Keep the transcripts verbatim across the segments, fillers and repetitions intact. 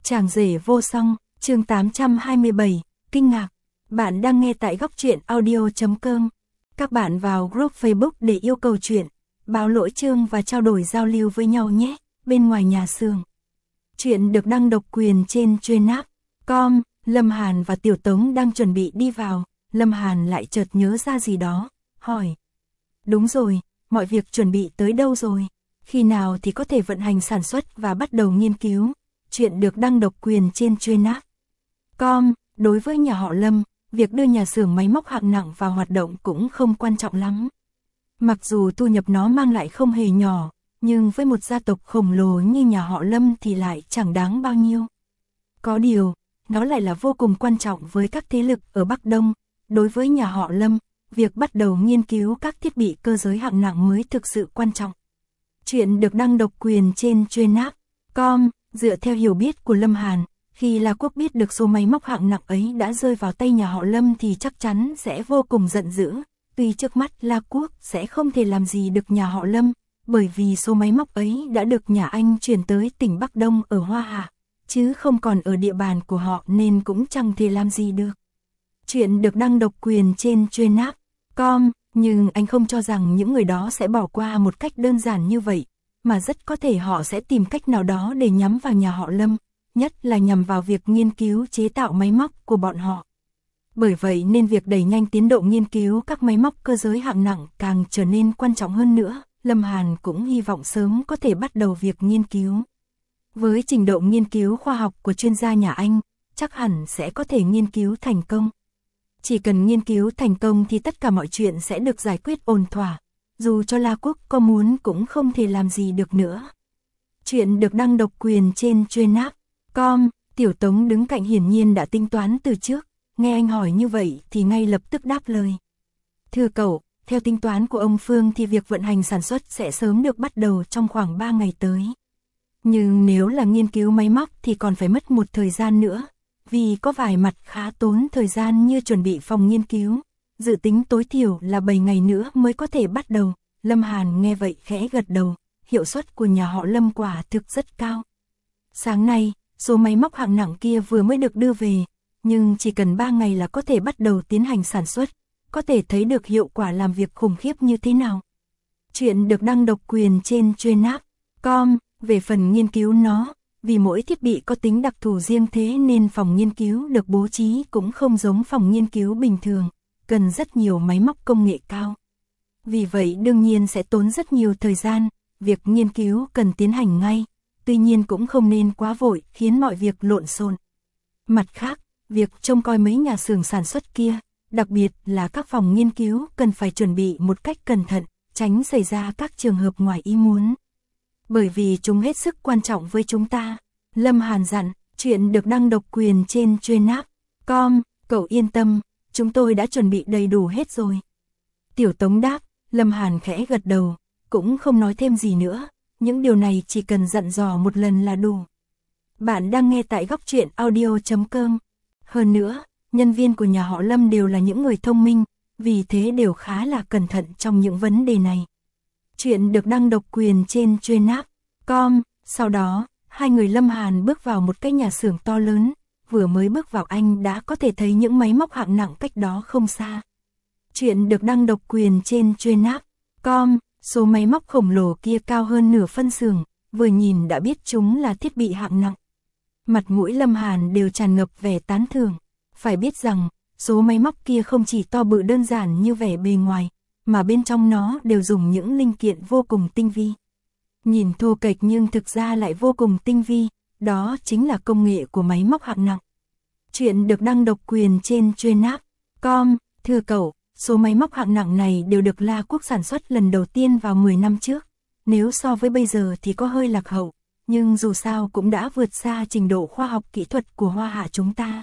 Chàng rể vô song, chương tám trăm hai mươi bảy, kinh ngạc. Bạn đang nghe tại góc truyện audio chấm com. Các bạn vào group Facebook để yêu cầu chuyện, báo lỗi chương và trao đổi giao lưu với nhau nhé, bên ngoài nhà xưởng. Chuyện được đăng độc quyền trên Truyện App chấm com. Lâm Hàn và Tiểu Tống đang chuẩn bị đi vào, Lâm Hàn lại chợt nhớ ra gì đó, hỏi. Đúng rồi, mọi việc chuẩn bị tới đâu rồi? Khi nào thì có thể vận hành sản xuất và bắt đầu nghiên cứu? Chuyện được đăng độc quyền trên Truyện App chấm com. Đối với nhà họ Lâm, việc đưa nhà xưởng máy móc hạng nặng vào hoạt động cũng không quan trọng lắm. Mặc dù thu nhập nó mang lại không hề nhỏ, nhưng với một gia tộc khổng lồ như nhà họ Lâm thì lại chẳng đáng bao nhiêu. Có điều, nó lại là vô cùng quan trọng với các thế lực ở Bắc Đông. Đối với nhà họ Lâm, việc bắt đầu nghiên cứu các thiết bị cơ giới hạng nặng mới thực sự quan trọng. Chuyện được đăng độc quyền trên Truyện App chấm com. Dựa theo hiểu biết của Lâm Hàn, khi La Quốc biết được số máy móc hạng nặng ấy đã rơi vào tay nhà họ Lâm thì chắc chắn sẽ vô cùng giận dữ. Tuy trước mắt La Quốc sẽ không thể làm gì được nhà họ Lâm, bởi vì số máy móc ấy đã được nhà Anh chuyển tới tỉnh Bắc Đông ở Hoa Hạ, chứ không còn ở địa bàn của họ nên cũng chẳng thể làm gì được. Chuyện được đăng độc quyền trên Truyện App chấm com, nhưng anh không cho rằng những người đó sẽ bỏ qua một cách đơn giản như vậy, mà rất có thể họ sẽ tìm cách nào đó để nhắm vào nhà họ Lâm, nhất là nhằm vào việc nghiên cứu chế tạo máy móc của bọn họ. Bởi vậy nên việc đẩy nhanh tiến độ nghiên cứu các máy móc cơ giới hạng nặng càng trở nên quan trọng hơn nữa. Lâm Hàn cũng hy vọng sớm có thể bắt đầu việc nghiên cứu. Với trình độ nghiên cứu khoa học của chuyên gia nhà Anh, chắc hẳn sẽ có thể nghiên cứu thành công. Chỉ cần nghiên cứu thành công thì tất cả mọi chuyện sẽ được giải quyết ổn thỏa. Dù cho La Quốc có muốn cũng không thể làm gì được nữa. Chuyện được đăng độc quyền trên Truyện App chấm com. Tiểu Tống đứng cạnh hiển nhiên đã tính toán từ trước, nghe anh hỏi như vậy thì ngay lập tức đáp lời. Thưa cậu, theo tính toán của ông Phương thì việc vận hành sản xuất sẽ sớm được bắt đầu trong khoảng ba ngày tới. Nhưng nếu là nghiên cứu máy móc thì còn phải mất một thời gian nữa, vì có vài mặt khá tốn thời gian như chuẩn bị phòng nghiên cứu. Dự tính tối thiểu là bảy ngày nữa mới có thể bắt đầu. Lâm Hàn nghe vậy khẽ gật đầu, hiệu suất của nhà họ Lâm quả thực rất cao. Sáng nay, số máy móc hạng nặng kia vừa mới được đưa về, nhưng chỉ cần ba ngày là có thể bắt đầu tiến hành sản xuất, có thể thấy được hiệu quả làm việc khủng khiếp như thế nào. Chuyện được đăng độc quyền trên Truyện App chấm com. Về phần nghiên cứu nó, vì mỗi thiết bị có tính đặc thù riêng thế nên phòng nghiên cứu được bố trí cũng không giống phòng nghiên cứu bình thường, cần rất nhiều máy móc công nghệ cao. Vì vậy đương nhiên sẽ tốn rất nhiều thời gian, việc nghiên cứu cần tiến hành ngay, tuy nhiên cũng không nên quá vội khiến mọi việc lộn xộn. Mặt khác, việc trông coi mấy nhà xưởng sản xuất kia, đặc biệt là các phòng nghiên cứu cần phải chuẩn bị một cách cẩn thận, tránh xảy ra các trường hợp ngoài ý muốn. Bởi vì chúng hết sức quan trọng với chúng ta. Lâm Hàn dặn. Chuyện được đăng độc quyền trên Truyện App chấm com. Cậu yên tâm, chúng tôi đã chuẩn bị đầy đủ hết rồi. Tiểu Tống đáp. Lâm Hàn khẽ gật đầu, cũng không nói thêm gì nữa. Những điều này chỉ cần dặn dò một lần là đủ. Bạn đang nghe tại góc truyện audio chấm com. Hơn nữa, nhân viên của nhà họ Lâm đều là những người thông minh, vì thế đều khá là cẩn thận trong những vấn đề này. Chuyện được đăng độc quyền trên Truyện App chấm com. Sau đó, hai người Lâm Hàn bước vào một cái nhà xưởng to lớn. Vừa mới bước vào anh đã có thể thấy những máy móc hạng nặng cách đó không xa. Chuyện được đăng độc quyền trên Truyện App chấm com. Số máy móc khổng lồ kia cao hơn nửa phân xưởng, vừa nhìn đã biết chúng là thiết bị hạng nặng. Mặt mũi Lâm Hàn đều tràn ngập vẻ tán thưởng. Phải biết rằng, số máy móc kia không chỉ to bự đơn giản như vẻ bề ngoài, mà bên trong nó đều dùng những linh kiện vô cùng tinh vi. Nhìn thô kệch nhưng thực ra lại vô cùng tinh vi, đó chính là công nghệ của máy móc hạng nặng. Chuyện được đăng độc quyền trên Truyện App chấm com. Thưa cậu, số máy móc hạng nặng này đều được La Quốc sản xuất lần đầu tiên vào mười năm trước. Nếu so với bây giờ thì có hơi lạc hậu, nhưng dù sao cũng đã vượt xa trình độ khoa học kỹ thuật của Hoa Hạ chúng ta.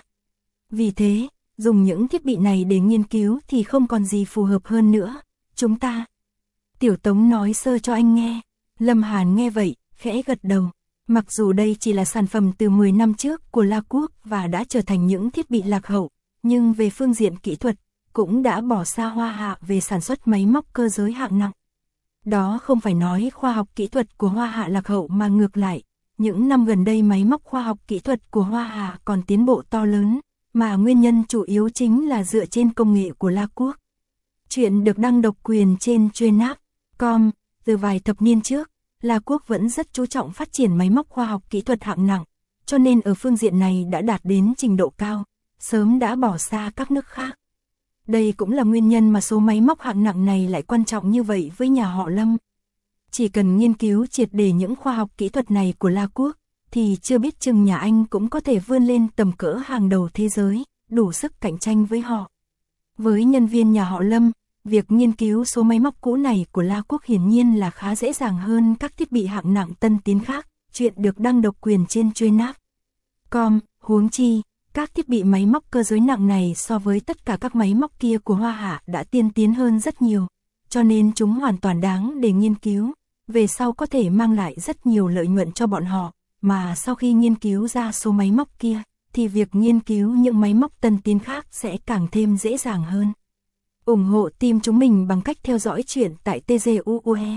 Vì thế, dùng những thiết bị này để nghiên cứu thì không còn gì phù hợp hơn nữa. Chúng ta. Tiểu Tống nói sơ cho anh nghe. Lâm Hàn nghe vậy, khẽ gật đầu. Mặc dù đây chỉ là sản phẩm từ mười năm trước của La Quốc và đã trở thành những thiết bị lạc hậu, nhưng về phương diện kỹ thuật, cũng đã bỏ xa Hoa Hạ về sản xuất máy móc cơ giới hạng nặng. Đó không phải nói khoa học kỹ thuật của Hoa Hạ lạc hậu mà ngược lại, những năm gần đây máy móc khoa học kỹ thuật của Hoa Hạ còn tiến bộ to lớn, mà nguyên nhân chủ yếu chính là dựa trên công nghệ của La Quốc. Chuyện được đăng độc quyền trên Chuyên.app chấm com, từ vài thập niên trước, La Quốc vẫn rất chú trọng phát triển máy móc khoa học kỹ thuật hạng nặng, cho nên ở phương diện này đã đạt đến trình độ cao, sớm đã bỏ xa các nước khác. Đây cũng là nguyên nhân mà số máy móc hạng nặng này lại quan trọng như vậy với nhà họ Lâm. Chỉ cần nghiên cứu triệt để những khoa học kỹ thuật này của La Quốc, thì chưa biết chừng nhà Anh cũng có thể vươn lên tầm cỡ hàng đầu thế giới, đủ sức cạnh tranh với họ. Với nhân viên nhà họ Lâm, việc nghiên cứu số máy móc cũ này của La Quốc hiển nhiên là khá dễ dàng hơn các thiết bị hạng nặng tân tiến khác, chuyện được đăng độc quyền trên Chuyên.app chấm com, huống chi, các thiết bị máy móc cơ giới nặng này so với tất cả các máy móc kia của Hoa Hạ đã tiên tiến hơn rất nhiều, cho nên chúng hoàn toàn đáng để nghiên cứu, về sau có thể mang lại rất nhiều lợi nhuận cho bọn họ, mà sau khi nghiên cứu ra số máy móc kia, thì việc nghiên cứu những máy móc tân tiến khác sẽ càng thêm dễ dàng hơn. Ủng hộ team chúng mình bằng cách theo dõi chuyện tại tê giê u u e.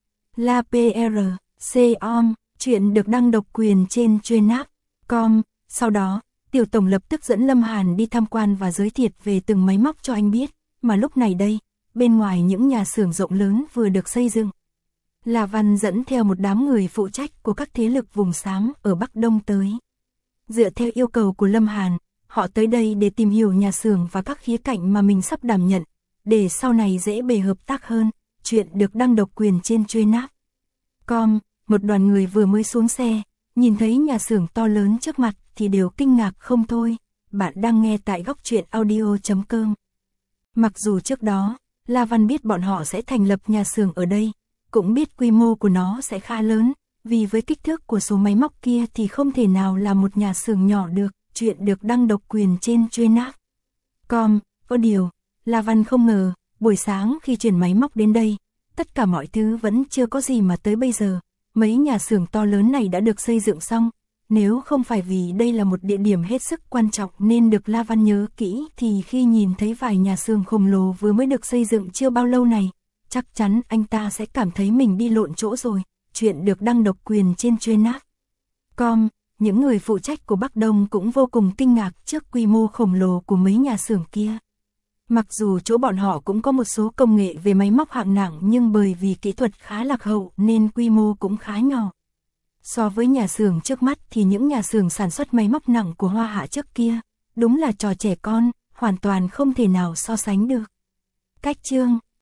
La pê rờ, xê o em, chuyện được đăng độc quyền trên Chuyên.app chấm com, sau đó, Tiểu Tổng lập tức dẫn Lâm Hàn đi tham quan và giới thiệu về từng máy móc cho anh biết, mà lúc này đây, bên ngoài những nhà xưởng rộng lớn vừa được xây dựng, La Văn dẫn theo một đám người phụ trách của các thế lực vùng xám ở Bắc Đông tới. Dựa theo yêu cầu của Lâm Hàn, họ tới đây để tìm hiểu nhà xưởng và các khía cạnh mà mình sắp đảm nhận, để sau này dễ bề hợp tác hơn. Chuyện được đăng độc quyền trên Chuyên.app chấm com, một đoàn người vừa mới xuống xe, nhìn thấy nhà xưởng to lớn trước mặt thì đều kinh ngạc không thôi. Bạn đang nghe tại góc truyện audio chấm com. Mặc dù trước đó, La Văn biết bọn họ sẽ thành lập nhà xưởng ở đây, cũng biết quy mô của nó sẽ khá lớn, vì với kích thước của số máy móc kia thì không thể nào là một nhà xưởng nhỏ được. Chuyện được đăng độc quyền trên Chuyên.app chấm com, có điều, La Văn không ngờ, buổi sáng khi chuyển máy móc đến đây, tất cả mọi thứ vẫn chưa có gì mà tới bây giờ, mấy nhà xưởng to lớn này đã được xây dựng xong. Nếu không phải vì đây là một địa điểm hết sức quan trọng nên được La Văn nhớ kỹ, thì khi nhìn thấy vài nhà xưởng khổng lồ vừa mới được xây dựng chưa bao lâu này, chắc chắn anh ta sẽ cảm thấy mình đi lộn chỗ rồi. Chuyện được đăng độc quyền trên Chuyên.app chấm com, những người phụ trách của Bắc Đông cũng vô cùng kinh ngạc trước quy mô khổng lồ của mấy nhà xưởng kia. Mặc dù chỗ bọn họ cũng có một số công nghệ về máy móc hạng nặng, nhưng bởi vì kỹ thuật khá lạc hậu nên quy mô cũng khá nhỏ. So với nhà xưởng trước mắt thì những nhà xưởng sản xuất máy móc nặng của Hoa Hạ trước kia, đúng là trò trẻ con, hoàn toàn không thể nào so sánh được. Cách chương